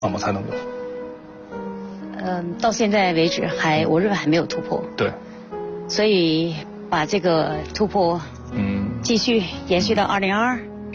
么才能有？ 到现在为止我认为还没有突破。 对。 所以把这个突破，继续延续到2022。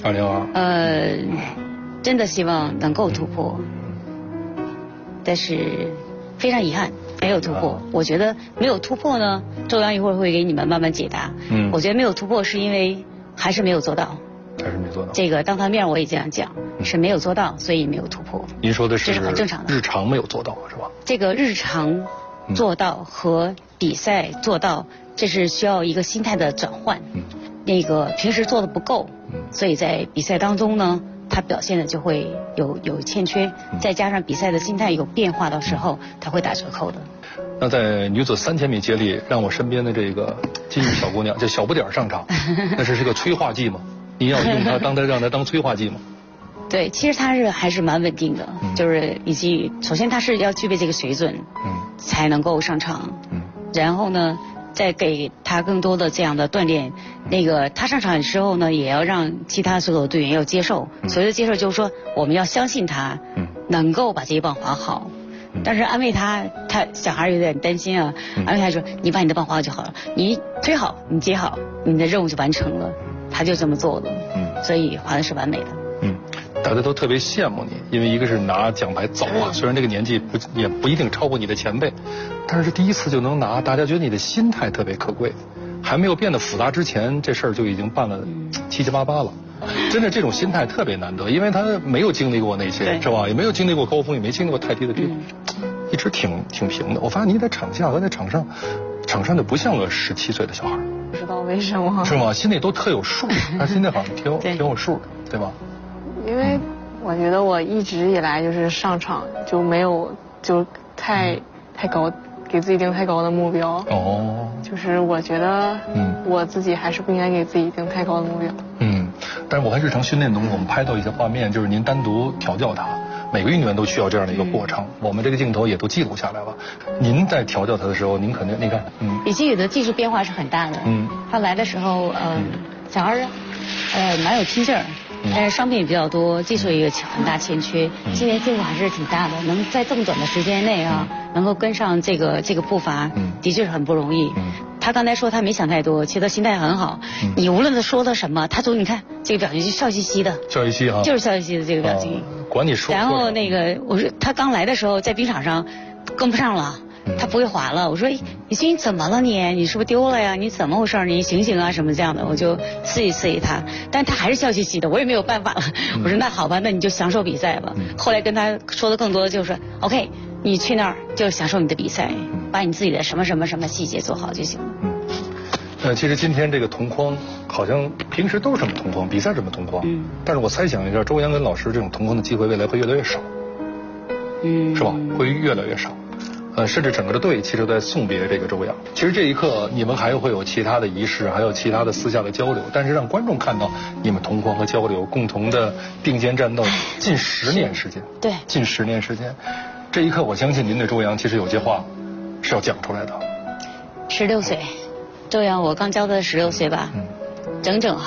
真的希望能够突破，但是非常遗憾没有突破。我觉得没有突破呢，周洋一会儿会给你们慢慢解答。我觉得没有突破是因为还是没有做到。还是没做到。这个当他面我也这样讲，是没有做到，所以没有突破。 您说的是这是很正常的。 日常没有做到是吧？ 这个日常做到和比赛做到，这是需要一个心态的转换。那个平时做的不够，所以在比赛当中呢，他表现的就会有欠缺，再加上比赛的心态有变化的时候，他会打折扣的。 那在女子3000米接力，让我身边的这个金玉小姑娘，就小不点上场，那是个催化剂吗？你要用它让它当催化剂吗？ 对，其实它还是蛮稳定的，就是以及首先它是要具备这个水准，才能够上场，然后呢，再给他更多的这样的锻炼。那个他上场的时候呢，也要让其他所有的队员要接受。所谓的接受就是说，我们要相信他，能够把这一棒划好。但是安慰他小孩有点担心啊，安慰他说：“你把你的棒划好就好了，你推好，你接好，你的任务就完成了。”他就这么做了，所以划的是完美的。 大家都特别羡慕你，因为一个是拿奖牌早啊，虽然这个年纪也不一定超过你的前辈，但是第一次就能拿，大家觉得你的心态特别可贵。还没有变得复杂之前，这事儿就已经办了七七八八了。真的这种心态特别难得，因为他没有经历过那些，是吧？也没有经历过高峰，也没经历过太低的低谷，一直挺平的。我发现你在场下和在场上就不像个17岁的小孩。 不知道为什么？ 是吗？心里都特有数，他心里好像挺有数的，对吧？ 因为我觉得我一直以来就是上场就没有太高，给自己定太高的目标。就是我觉得我自己还是不应该给自己定太高的目标。 但是我看日常训练中我们拍到一些画面，就是您单独调教他，每个运动员都需要这样的一个过程，我们这个镜头也都记录下来了。您在调教他的时候，您肯定你看， 李金宇的技术变化是很大的。他来的时候，小孩蛮有拼劲儿，但是伤病也比较多，技术也有很大欠缺。今年进步还是挺大的，能在这么短的时间内啊，能够跟上这个步伐，的确是很不容易。他刚才说他没想太多，其实他心态很好。你无论他说的什么，他总你看这个表情就笑嘻嘻的，笑嘻嘻啊，就是笑嘻嘻的这个表情。 管你说。 然后那个我说他刚来的时候在冰场上跟不上了。他不会滑了，我说你怎么了你是不是丢了呀？你怎么回事？你醒醒啊什么这样的，我就刺激他，但他还是笑嘻嘻的，我也没有办法了。我说那好吧，那你就享受比赛吧。后来跟他说的更多的就是 OK， 你去那儿就享受你的比赛，把你自己的什么细节做好就行了。 其实今天这个同框好像平时都是这么同框，比赛这么同框，但是我猜想一下，周洋跟老师这种同框的机会未来会越来越少，是吧？会越来越少。甚至整个的队其实在送别这个周洋。其实这一刻你们还会有其他的仪式，还有其他的私下的交流，但是让观众看到你们同框和交流，共同的并肩战斗近10年时间。 对， 近10年时间，这一刻我相信您对周洋其实有些话是要讲出来的。 16岁，周洋我刚教他16岁吧，整整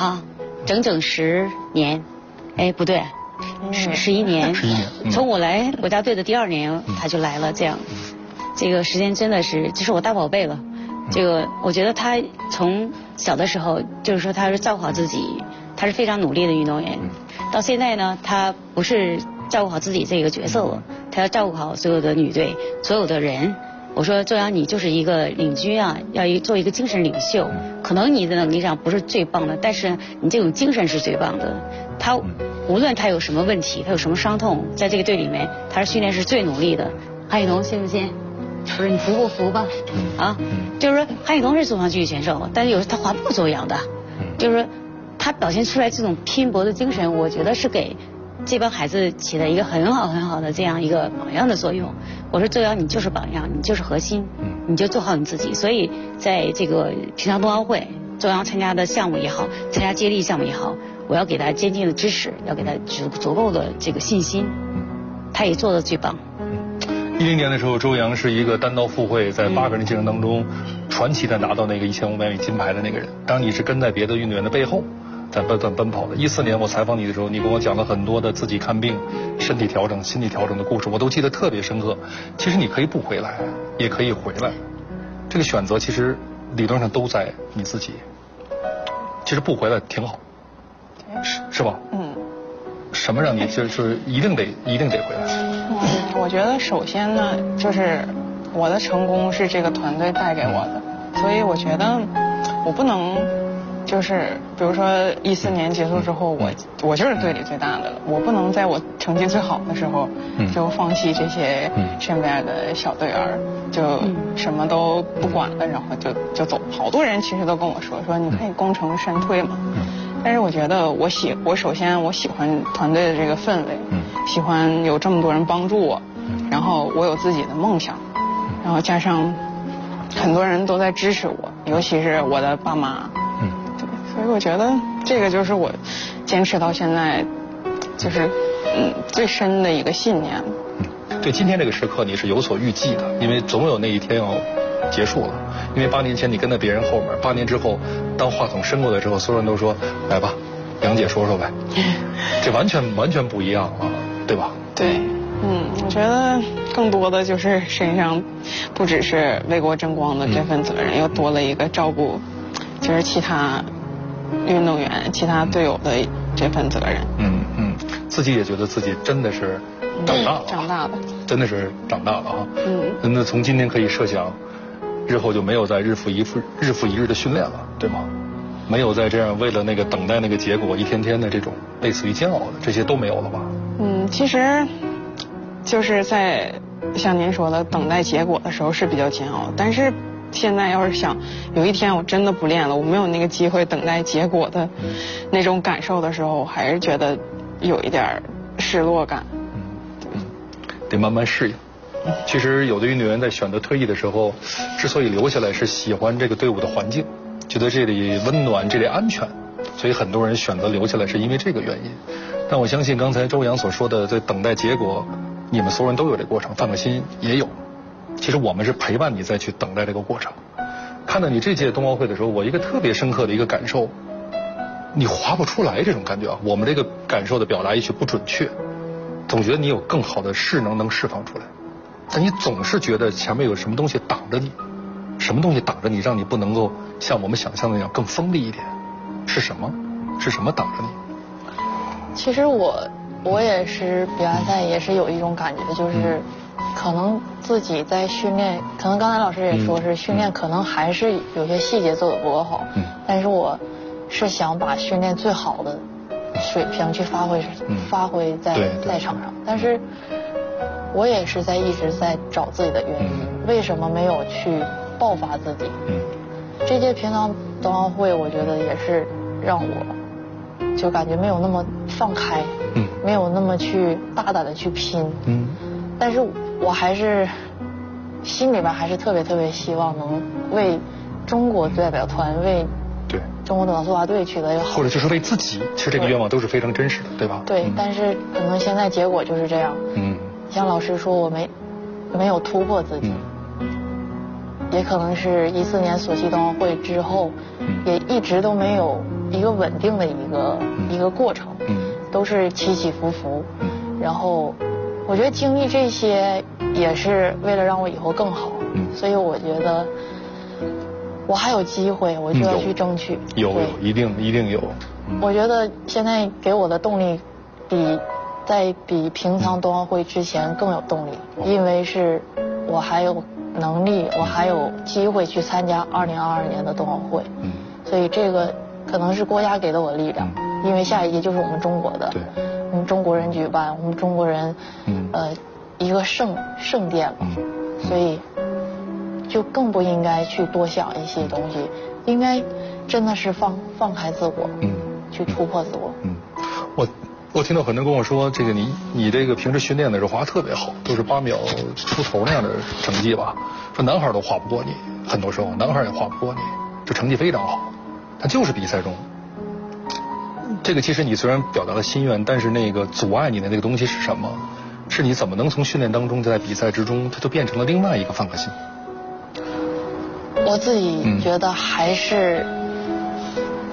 10年，不对。11年，从我来国家队的第2年他就来了，这样，这个时间真的是就是我大宝贝了。这个我觉得他从小的时候就是说他是照顾好自己，他是非常努力的运动员。到现在呢，他不是照顾好自己这个角色了，他要照顾好所有的女队，所有的人。我说周洋，你就是一个领军啊，要做一个精神领袖。可能你的能力上不是最棒的，但是你这种精神是最棒的。他无论他有什么问题，他有什么伤痛，在这个队里面，他是训练是最努力的。韩雨桐信不信？不是你服不服吧？就是说韩雨桐是重量级选手，但是有时候他划不过周洋的，就是说他表现出来这种拼搏的精神，我觉得是给这帮孩子起了一个很好的这样一个榜样的作用。我说周洋，你就是榜样，你就是核心，你就做好你自己。所以在这个平昌冬奥会，周洋参加的项目也好，参加接力项目也好，我要给他坚定的支持，要给他足够的这个信心。他也做得最棒。 10年的时候，周洋是一个单刀赴会，在8个人竞争当中，传奇的拿到那个1500米金牌的那个人。当你是跟在别的运动员的背后， 在不断奔跑的。14年我采访你的时候，你跟我讲了很多的自己看病、身体调整、心理调整的故事，我都记得特别深刻。其实你可以不回来，也可以回来，这个选择其实理论上都在你自己。其实不回来挺好，是吧？什么让你就是一定得回来？ 我觉得首先呢，就是我的成功是这个团队带给我的，所以我觉得我不能就是比如说14年结束之后，我就是队里最大的了，我不能在我成绩最好的时候就放弃这些身边的小队员，就什么都不管了，然后就走。好多人其实都跟我说你可以功成身退嘛。但是我觉得我首先我喜欢团队的这个氛围，喜欢有这么多人帮助我，然后我有自己的梦想，然后加上很多人都在支持我，尤其是我的爸妈。对，所以我觉得这个就是我坚持到现在就是最深的一个信念。 对，今天这个时刻你是有所预计的，因为总有那一天要结束了。因为8年前你跟在别人后面，8年之后，当话筒伸过来之后，所有人都说来吧，杨姐说说呗，这完全不一样了，对吧？ 对，我觉得更多的就是身上不只是为国争光的这份责任，又多了一个照顾，就是其他运动员、其他队友的这份责任。 自己也觉得自己真的是长大了，真的是长大了啊。那从今天可以设想，日后就没有再日复一日的训练了，对吗？没有再这样为了那个等待那个结果一天天的这种类似于煎熬的，这些都没有了吧？ 其实就是在像您说的等待结果的时候是比较煎熬，但是现在要是想有一天我真的不练了，我没有那个机会等待结果的那种感受的时候，我还是觉得有一点失落感。 得慢慢适应。其实有的运动员在选择退役的时候，之所以留下来是喜欢这个队伍的环境，觉得这里温暖，这里安全，所以很多人选择留下来是因为这个原因。但我相信刚才周洋所说的在等待结果，你们所有人都有这过程，范可新也有。其实我们是陪伴你再去等待这个过程。看到你这届冬奥会的时候，我一个特别深刻的一个感受，你划不出来这种感觉啊。我们这个感受的表达也许不准确，总觉得你有更好的势能释放出来，但你总是觉得前面有什么东西挡着你，什么东西挡着你，让你不能够像我们想象的那样更锋利一点？是什么？是什么挡着你？ 其实我也是比完赛也是有一种感觉，就是可能自己在训练，可能刚才老师也说是训练可能还是有些细节做得不够好，但是我是想把训练最好的水平去发挥在赛场上，但是我也是一直在找自己的原因，为什么没有去爆发自己？这届平昌冬奥会，我觉得也是让我就感觉没有那么放开，没有那么去大胆的去拼，但是我还是心里边还是特别希望能为中国代表团为中国短速滑队取得一个好， 或者就是为自己，其实这个愿望都是非常真实的，对吧？ 对，但是可能现在结果就是这样。像老师说我没有突破自己，也可能是14年索契冬奥会之后，也一直都没有一个稳定的一个过程，都是起起伏伏。然后我觉得经历这些也是为了让我以后更好，所以我觉得我还有机会，我就要去争取。 有，一定有。 我觉得现在给我的动力比平昌冬奥会之前更有动力，因为是我还有能力，我还有机会去参加2022年的冬奥会，所以这个可能是国家给的我力量，因为下一届就是我们中国的，我们中国人举办，我们中国人一个圣殿嘛，所以就更不应该去多想一些东西，应该真的是放开自我，去突破自我。 我听到很多人跟我说，这个你这个平时训练的时候滑特别好，都是8秒出头那样的成绩吧？说男孩都滑不过你，很多时候男孩也滑不过你，这成绩非常好，但就是比赛中，这个其实你虽然表达了心愿，但是那个阻碍你的那个东西是什么？是你怎么能从训练当中在比赛之中，它就变成了另外一个范可新？ 我自己觉得还是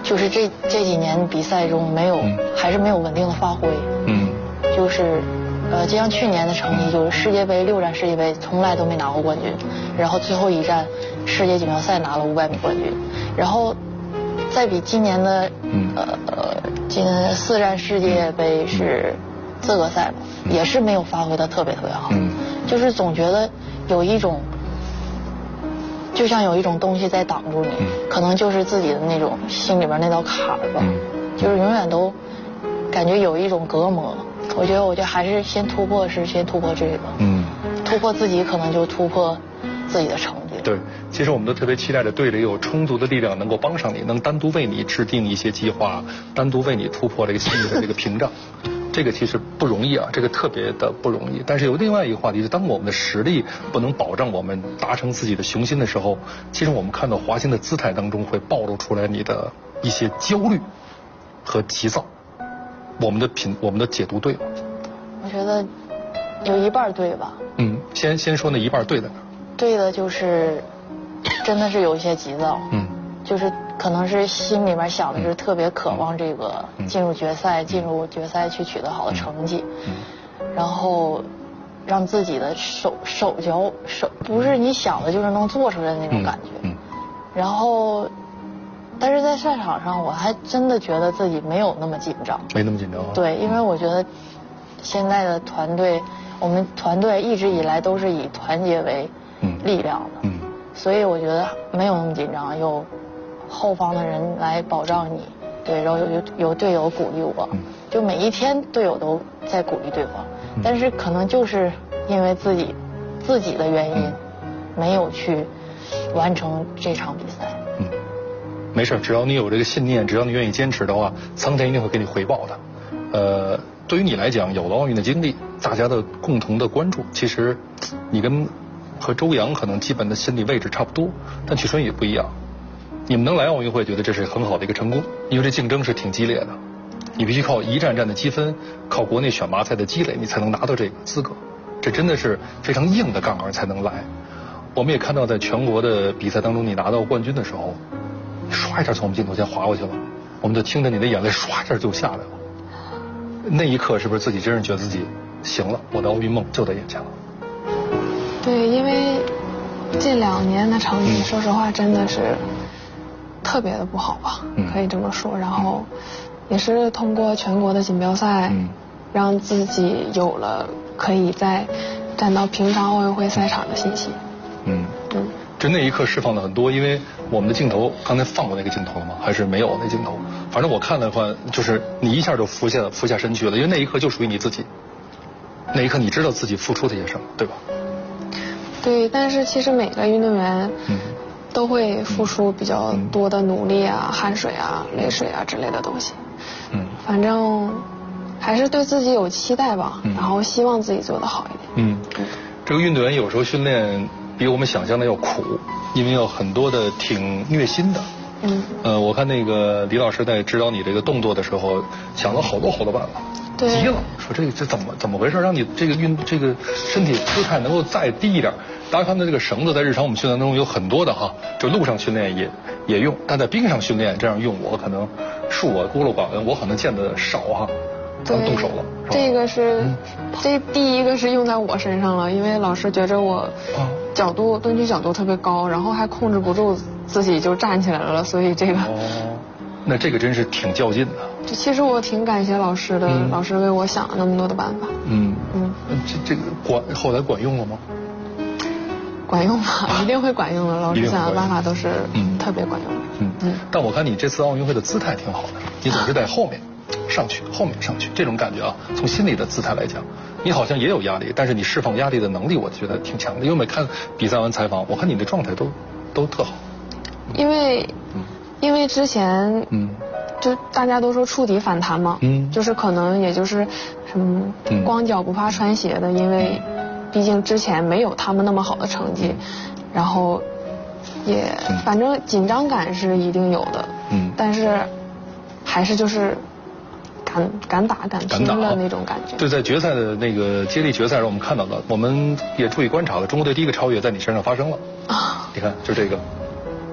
就是这几年比赛中还是没有稳定的发挥。就是就像去年的成绩，就是世界杯6站世界杯从来都没拿过冠军，然后最后一站世界锦标赛拿了500米冠军，然后再比今年的今年4站世界杯是资格赛嘛，也是没有发挥的特别好。就是总觉得有一种，就像有一种东西在挡住你，可能就是自己的那种心里边那道坎儿吧，就是永远都感觉有一种隔膜。我觉得还是先突破这个，突破自己可能就突破自己的成绩。 对，其实我们都特别期待着队里有充足的力量能够帮上你，能单独为你制定一些计划，单独为你突破这个心理的这个屏障。这个其实不容易啊，这个特别的不容易。但是有另外一个话题是，当我们的实力不能保障我们达成自己的雄心的时候，其实我们看到华歆的姿态当中会暴露出来你的一些焦虑和急躁。我们的解读对吗？ 我觉得有一半对吧。 先说那一半对的。 对的就是真的是有一些急躁。就是可能是心里面想的是特别渴望这个进入决赛去取得好的成绩，然后让自己的手脚不是你想的就是能做出来的那种感觉。然后但是在赛场上我还真的觉得自己没有那么紧张。 没那么紧张啊？ 对，因为我觉得现在的团队，我们团队一直以来都是以团结为力量的。所以我觉得没有那么紧张，有后方的人来保障你，对，然后有队友鼓励我，就每一天队友都在鼓励对方，但是可能就是因为自己的原因，没有去完成这场比赛。 没事，只要你有这个信念，只要你愿意坚持的话，苍天一定会给你回报的。对于你来讲，有了奥运的经历，大家的共同的关注，其实你和周洋可能基本的心理位置差不多，但曲春雨不一样。你们能来奥运会，觉得这是很好的一个成功，因为这竞争是挺激烈的，你必须靠一站站的积分，靠国内选拔赛的积累，你才能拿到这个资格。这真的是非常硬的杠杆才能来。我们也看到在全国的比赛当中，你拿到冠军的时候，唰一下从我们镜头前划过去了，我们就听着你的眼泪唰一下就下来了。那一刻是不是自己真是觉得自己行了，我的奥运梦就在眼前了？ 对，因为这2年的成绩，说实话真的是特别的不好吧，可以这么说。然后也是通过全国的锦标赛，让自己有了可以再站到平常奥运会赛场的信心。 就那一刻释放了很多，因为我们的镜头刚才放过那个镜头了吗？还是没有那镜头？反正我看的话，就是你一下就俯下身去了，因为那一刻就属于你自己。那一刻你知道自己付出的些什么，对吧？ 对，但是其实每个运动员都会付出比较多的努力啊、汗水啊、泪水啊之类的东西。反正还是对自己有期待吧，然后希望自己做得好一点。 这个运动员有时候训练比我们想象的要苦，因为有很多的挺虐心的。我看那个李老师在指导你这个动作的时候，想了好多办法，急了，说这怎么回事？让你这个身体姿态能够再低一点。大家看到这个绳子在日常我们训练当中有很多的哈，就路上训练也用，但在冰上训练这样用，我可能恕我孤陋寡闻，我可能见得少哈。动手了， 这个是第一个是用在我身上了，因为老师觉着我蹲举角度特别高，然后还控制不住自己就站起来了，所以这个那这个真是挺较劲的。 其实我挺感谢老师的，老师为我想了那么多的办法。 这个后来管用了吗？ 管用吧，一定会管用的。老师想的办法都是特别管用的。 但我看你这次奥运会的姿态挺好的，你总是在后面上去，这种感觉啊，从心里的姿态来讲，你好像也有压力，但是你释放压力的能力，我觉得挺强的。因为每看比赛完采访，我看你的状态都特好。因为之前就大家都说触底反弹嘛，就是可能也就是什么光脚不怕穿鞋的，因为毕竟之前没有他们那么好的成绩，然后也反正紧张感是一定有的，但是还是就是敢打敢拼的那种感觉。 对，在决赛的那个接力决赛上，我们看到了，我们也注意观察了，中国队第一个超越在你身上发生了。你看，就这个。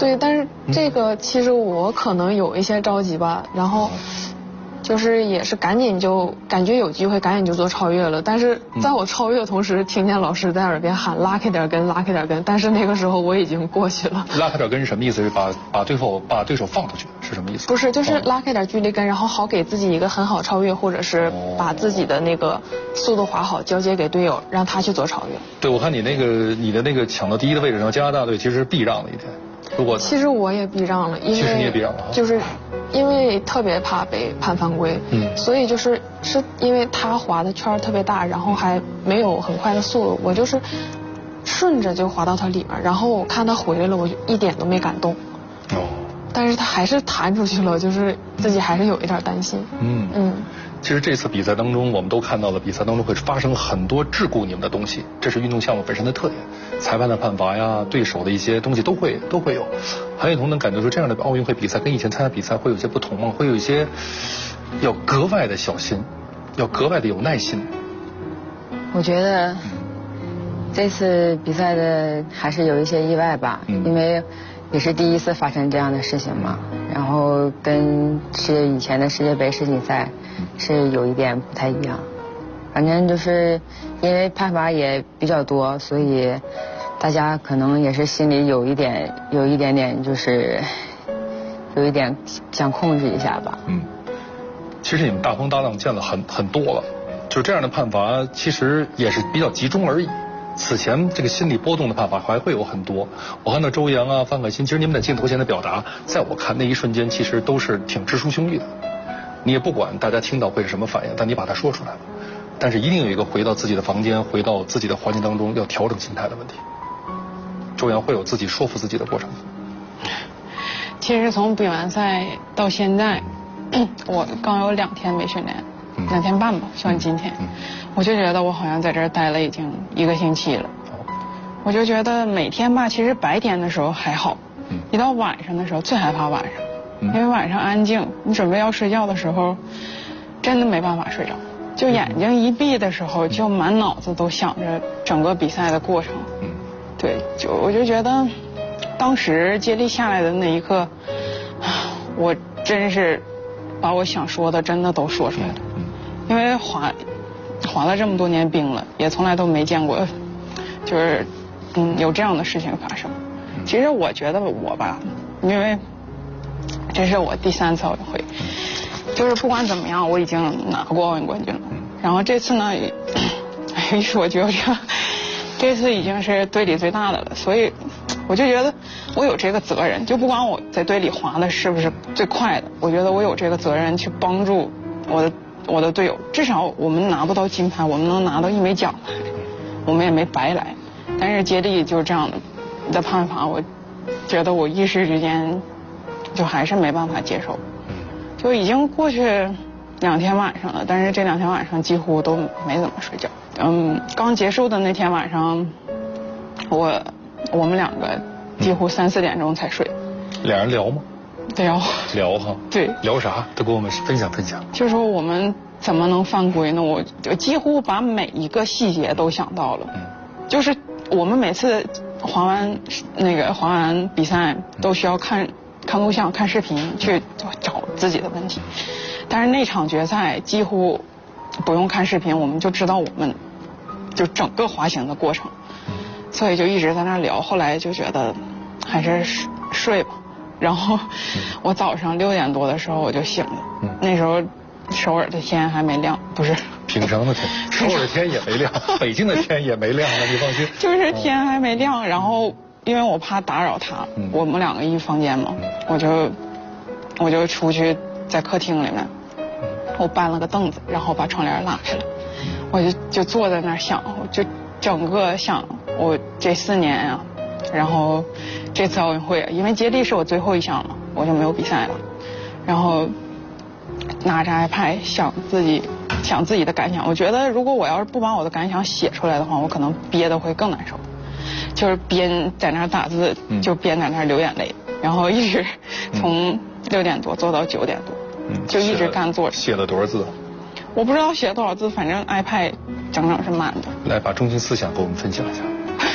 对，但是这个其实我可能有一些着急吧，然后就是也是赶紧就感觉有机会赶紧就做超越了，但是在我超越的同时，听见老师在耳边喊拉开点跟，拉开点跟，但是那个时候我已经过去了。 拉开点跟是什么意思？是把对手放出去是什么意思？ 不是，就是拉开点距离跟，然后好给自己一个很好超越，或者是把自己的那个速度划好，交接给队友，让他去做超越。 对，我看你的那个抢到第一的位置上，加拿大队其实避让了一点。 其实我也避让了，因为其实你也避让了， 就是因为特别怕被判犯规，所以是因为他滑的圈特别大，然后还没有很快的速度，我就是顺着就滑到他里面，然后我看他回来了，我就一点都没敢动。但是他还是弹出去了，就是自己还是有一点担心。 其实这次比赛当中，我们都看到了，比赛当中会发生很多桎梏你们的东西，这是运动项目本身的特点。裁判的判罚呀，对手的一些东西都会有。韩雨桐能感觉出这样的奥运会比赛跟以前参加比赛会有些不同吗？会有一些要格外的小心，要格外的有耐心。 我觉得这次比赛的还是有一些意外吧，因为也是第一次发生这样的事情嘛，然后跟以前的世界杯世锦赛是有一点不太一样。反正就是因为判罚也比较多，所以大家可能也是心里有一点点就是有一点想控制一下吧。 其实你们大风大浪见了很多了，就这样的判罚其实也是比较集中而已。此前这个心理波动的判罚还会有很多。我看到周洋啊、范可新，其实你们在镜头前的表达，在我看那一瞬间其实都是挺直抒胸臆的。你也不管大家听到会是什么反应，但你把它说出来了。但是一定有一个回到自己的房间，回到自己的环境当中要调整心态的问题。周洋会有自己说服自己的过程。 其实从比完赛到现在，我刚有2天没训练，2天半吧，算今天，我就觉得我好像在这儿待了已经1个星期了。我就觉得每天吧，其实白天的时候还好，一到晚上的时候最害怕晚上，因为晚上安静，你准备要睡觉的时候，真的没办法睡着。就眼睛一闭的时候，就满脑子都想着整个比赛的过程。对，我就觉得，当时接力下来的那一刻，我真是把我想说的真的都说出来了。因为滑了这么多年冰了，也从来都没见过，就是有这样的事情发生。其实我觉得我吧，因为这是我第3次奥运会。就是不管怎么样，我已经拿过奥运冠军了。然后这次呢，一说就这次已经是队里最大的了，所以我就觉得我有这个责任，就不管我在队里滑的是不是最快的，我觉得我有这个责任去帮助我的队友。至少我们拿不到金牌，我们能拿到1枚奖牌，我们也没白来。但是接力就是这样的判罚，我觉得我一时之间就还是没办法接受。就已经过去2天晚上了，但是这2天晚上几乎都没怎么睡觉。刚结束的那天晚上，我们2个几乎3、4点钟才睡。 俩人聊吗？ 聊哈。 对。 聊啥？都跟我们分享。 就说我们怎么能犯规呢？我几乎把每一个细节都想到了。就是我们每次滑完比赛都需要看录像、看视频去找自己的问题，但是那场决赛几乎不用看视频，我们就知道我们就整个滑行的过程，所以就一直在那聊。后来就觉得还是睡吧，然后我早上6点多的时候我就醒了，那时候首尔的天还没亮，不是平常的天，首尔的天也没亮，北京的天也没亮啊，你放心。 就是天还没亮，然后因为我怕打扰他，我们2个一房间嘛，我就出去在客厅里面，我搬了个凳子，然后把窗帘拉开了，我就坐在那儿想，我就整个想我这4年啊，然后这次奥运会，因为接力是我最后一项嘛，我就没有比赛了，然后拿着 iPad 想自己的感想。我觉得如果我要是不把我的感想写出来的话，我可能憋得会更难受，就是边在那儿打字，就边在那儿流眼泪，然后一直从6点多做到9点多，就一直干坐着。 写了多少字？ 我不知道写了多少字，反正 iPad 整整是满的。 来，把中心思想给我们分享一下。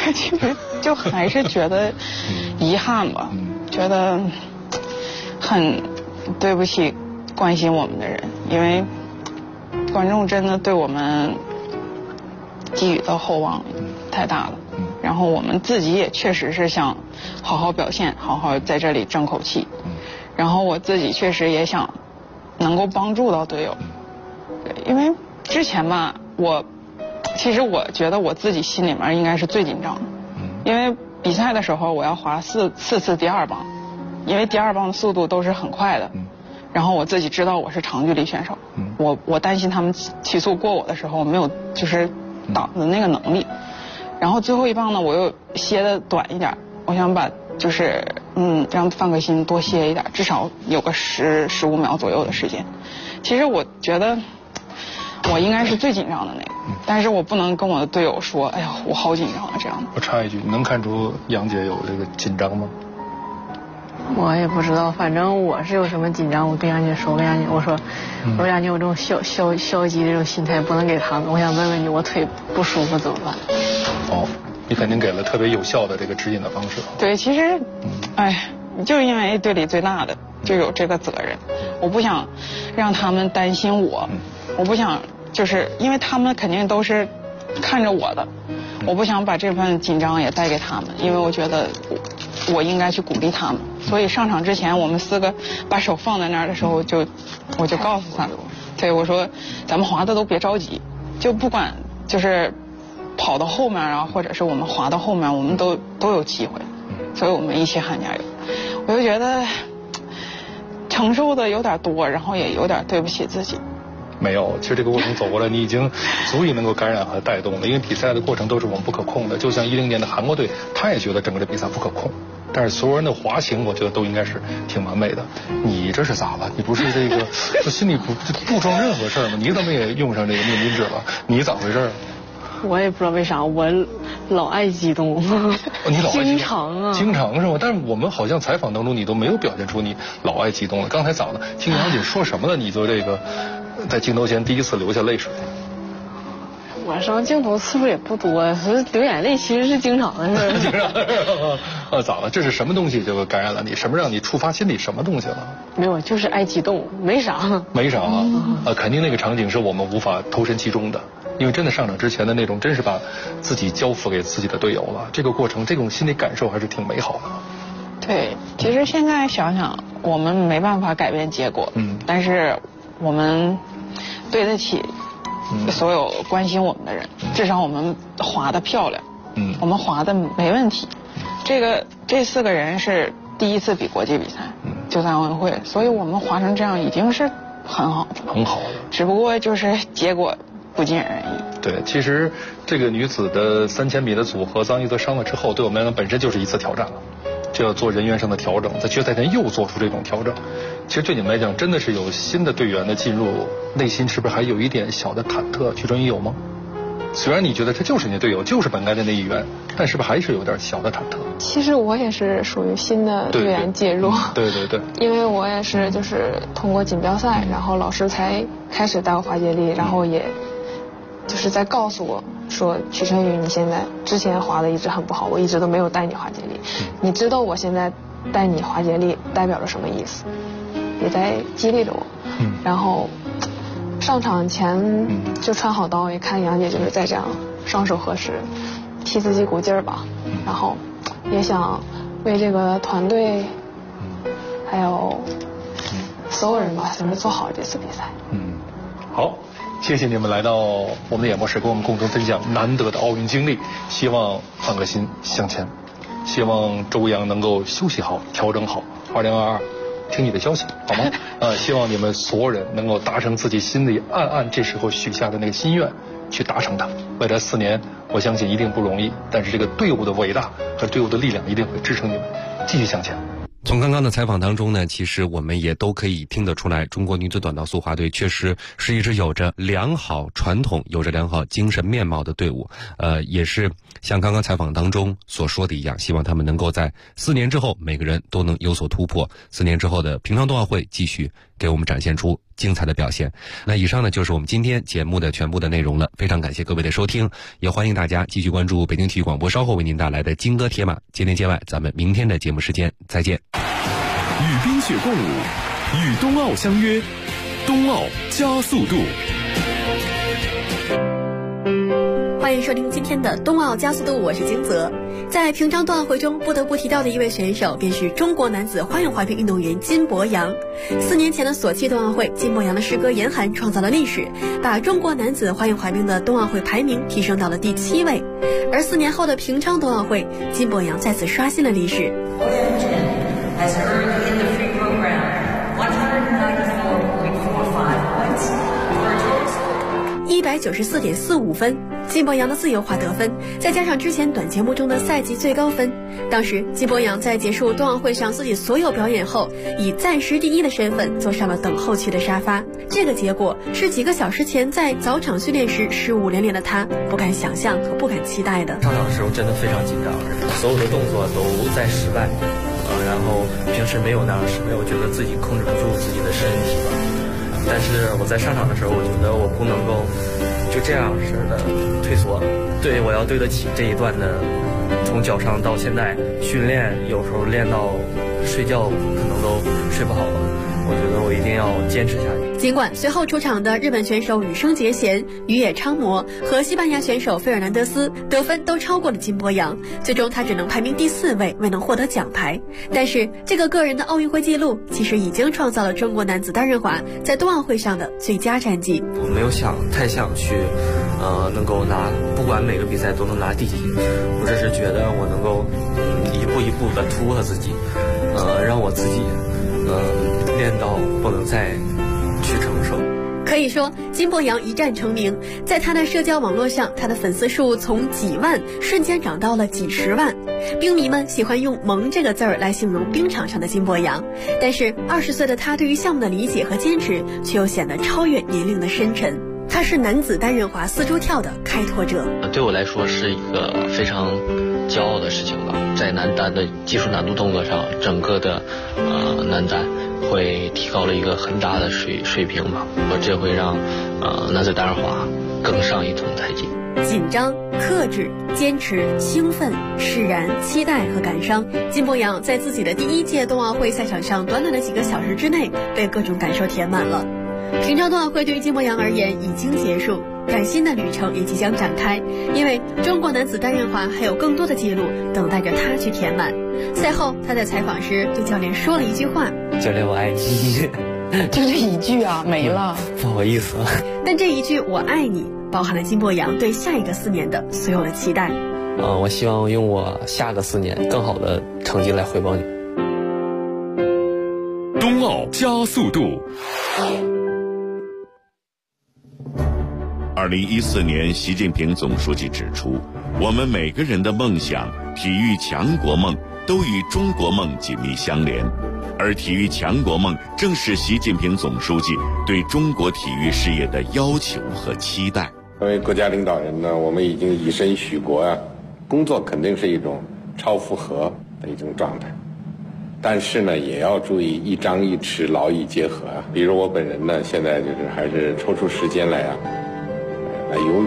其实就还是觉得遗憾吧，觉得很对不起关心我们的人，因为观众真的对我们寄予的厚望太大了。然后我们自己也确实是想好好表现，好好在这里争口气。然后我自己确实也想能够帮助到队友，因为之前吧，其实我觉得我自己心里面应该是最紧张的，因为比赛的时候我要滑四次第二棒，因为第二棒的速度都是很快的，然后我自己知道我是长距离选手，我担心他们起速过我的时候没有就是挡的那个能力，然后最后一棒呢我又歇的短一点，我想把就是让范可新多歇一点，至少有个15秒左右的时间。其实我觉得我应该是最紧张的那个，但是我不能跟我的队友说，哎呀，我好紧张啊这样的。 我插一句，能看出杨姐有这个紧张吗？ 我也不知道，反正我是有什么紧张，我跟杨姐说，我说杨姐，我这种消极的这种心态不能给他们，我想问问你，我腿不舒服怎么办？ 哦，你肯定给了特别有效的这个指引的方式。 对，其实，就因为队里最大的就有这个责任，我不想让他们担心我，我不想就是因为他们肯定都是看着我的，我不想把这份紧张也带给他们，因为我觉得我应该去鼓励他们。所以上场之前我们4个把手放在那儿的时候，我就告诉他，对我说咱们滑的都别着急，就不管就是跑到后面啊，或者是我们滑到后面，我们都有机会，所以我们一起喊加油。我就觉得承受的有点多，然后也有点对不起自己。 没有，其实这个过程走过来，你已经足以能够感染和带动了。因为比赛的过程都是我们不可控的，就像10年的韩国队，他也觉得整个的比赛不可控，但是所有人的滑行，我觉得都应该是挺完美的。你这是咋了？你不是这个心里不装任何事儿吗？你怎么也用上这个命令纸了？你咋回事？ 我也不知道为啥，我老爱激动。 你老爱激动， 经常啊， 经常是吗？但是我们好像采访当中你都没有表现出你老爱激动了。刚才咋了？听杨姐说什么了？你就这个在镜头前第一次流下泪水。 我上镜头次数也不多，所以流眼泪其实是经常的事。 经常的。咋了？这是什么东西就感染了你？什么让你触发心里什么东西了？ 没有，就是爱激动，没啥。 没啥啊？肯定那个场景是我们无法投身其中的。因为真的上场之前的那种，真是把自己交付给自己的队友了。这个过程，这种心理感受还是挺美好的。 对，其实现在想想，我们没办法改变结果，但是我们对得起所有关心我们的人，至少我们滑得漂亮，我们滑得没问题。这4个人是第一次比国际比赛，就在奥运会，所以我们滑成这样已经是很好的， 很好的。只不过就是结果不尽人意。 对，其实这个女子的3000米的组合，臧一泽伤了之后，对我们来讲本身就是一次挑战了，就要做人员上的调整，在决赛前又做出这种调整。其实对你们来讲，真的是有新的队员的进入，内心是不是还有一点小的忐忑？曲春雨有吗？虽然你觉得这就是你的队友，就是本该的那一员，但是不是还是有点小的忐忑？ 其实我也是属于新的队员介入， 对， 因为我也是就是通过锦标赛，然后老师才开始带我滑接力，然后也就是在告诉我说，曲春雨，你现在之前滑的一直很不好，我一直都没有带你滑接力，你知道我现在带你滑接力代表了什么意思，也在激励着我。然后上场前就穿好刀，也看杨姐就是在这样双手合十，替自己鼓劲儿吧。然后也想为这个团队还有所有人吧，就是做好这次比赛。 好，谢谢你们来到我们的演播室，跟我们共同分享难得的奥运经历。希望范可新向前，希望周洋能够休息好，调整好。2022，听你的消息好吗？希望你们所有人能够达成自己心里暗暗这时候许下的那个心愿，去达成它。未来4年，我相信一定不容易，但是这个队伍的伟大和队伍的力量一定会支撑你们继续向前。 从刚刚的采访当中呢，其实我们也都可以听得出来，中国女子短道速滑队确实是一支有着良好传统、有着良好精神面貌的队伍。也是像刚刚采访当中所说的一样，希望他们能够在4年之后，每个人都能有所突破。4年之后的平昌冬奥会继续给我们展现出精彩的表现。那以上呢就是我们今天节目的全部的内容了，非常感谢各位的收听，也欢迎大家继续关注北京体育广播稍后为您带来的金戈铁马接连接外，咱们明天的节目时间再见。 与冰雪共舞，与冬奥相约，冬奥加速度。 欢迎收听今天的冬奥加速度，我是金泽。在平昌冬奥会中不得不提到的一位选手便是中国男子花样滑冰运动员金博洋。4年前的索契冬奥会，金博洋的师哥严寒创造了历史，把中国男子花样滑冰的冬奥会排名提升到了第7位。而4年后的平昌冬奥会，金博洋再次刷新了历史。194.45分，金博洋的自由滑得分，再加上之前短节目中的赛季最高分。当时金博洋在结束冬奥会上自己所有表演后，以暂时第1的身份坐上了等候区的沙发。这个结果是几个小时前在早场训练时失误连连的他不敢想象和不敢期待的。 上场的时候真的非常紧张，所有的动作都在失败，然后平时没有那样的失败，我觉得自己控制不住自己的身体吧。但是我在上场的时候，我觉得我不能够就这样式的退缩，对，我要对得起这一段的从脚上到现在训练，有时候练到睡觉可能都睡不好了，我觉得我一定要坚持下去。 尽管随后出场的日本选手羽生结弦、宇野昌磨和西班牙选手费尔南德斯得分都超过了金博洋，最终他只能排名第4位，未能获得奖牌。但是这个个人的奥运会纪录其实已经创造了中国男子单人滑在冬奥会上的最佳战绩。 我没有太想去能够拿，不管每个比赛都能拿第几，我只是觉得我能够一步一步的突破自己，让我自己练到不能再去承受。 可以说金博洋一战成名，在他的社交网络上，他的粉丝数从几万瞬间涨到了几10万。冰迷们喜欢用萌这个字儿来形容冰场上的金博洋，但是20岁的他对于项目的理解和坚持却又显得超越年龄的深沉。他是男子单人滑4周跳的开拓者。 对我来说是一个非常骄傲的事情吧，在男单的技术难度动作上，整个的男单会提高了一个很大的水平吧，这会让男子单人滑更上一层台阶。 紧张、克制、坚持、兴奋、释然、期待和感伤，金博洋在自己的第1届冬奥会赛场上短短的几个小时之内被各种感受填满了。平昌冬奥会对于金博洋而言已经结束，崭新的旅程也即将展开，因为中国男子单人滑还有更多的记录等待着他去填满。赛后他在采访时对教练说了一句话： 教练我爱你。 就这一句啊，没了， 不好意思。 但这一句我爱你包含了金博洋对下一个4年的所有的期待。 我希望用我下个4年更好的成绩来回报你。 冬奥加速度。2014年，习近平总书记指出，我们每个人的梦想、体育强国梦都与中国梦紧密相连，而体育强国梦正是习近平总书记对中国体育事业的要求和期待。 作为国家领导人呢，我们已经以身许国啊，工作肯定是一种超负荷的一种状态，但是呢，也要注意一张一弛，劳逸结合啊。比如我本人呢，现在就是还是抽出时间来游泳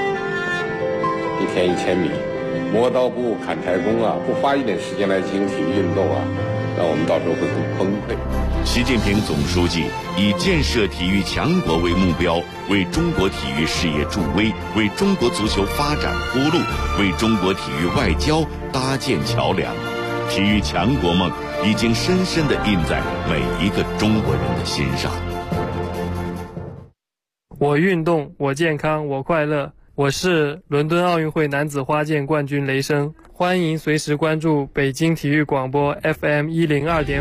，1天1000米，磨刀不误砍柴工啊，不花一点时间来进行体育运动啊，那我们到时候会很崩溃。 习近平总书记以建设体育强国为目标，为中国体育事业助威，为中国足球发展铺路，为中国体育外交搭建桥梁。体育强国梦已经深深地印在每一个中国人的心上。 我运动，我健康，我快乐。我是伦敦奥运会男子花剑冠军雷声，欢迎随时关注北京体育广播 FM 102.5。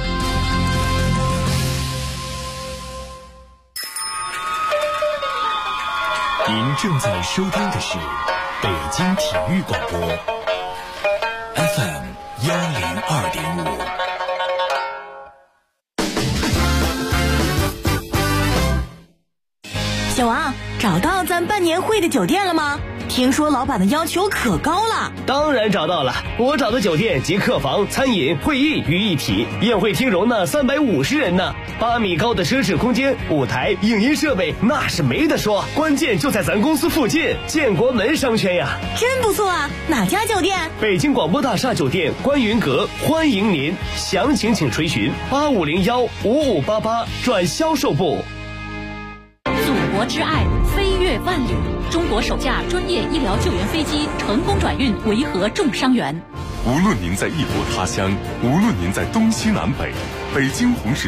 您正在收听的是北京体育广播 FM 102.5。 小王，找到咱办年会的酒店了吗？ 听说老板的要求可高了。 当然找到了，我找的酒店集客房、餐饮、会议于一体，宴会厅容纳350人呢，8米高的奢侈空间，舞台、影音设备那是没得说，关键就在咱公司附近，建国门商圈呀。 真不错啊，哪家酒店？ 北京广播大厦酒店观云阁，欢迎您，详情请垂询85015588转销售部。 祖国之爱，飞越万里。中国首架专业医疗救援飞机成功转运维和重伤员。 无论您在异国他乡，无论您在东西南北，北京红十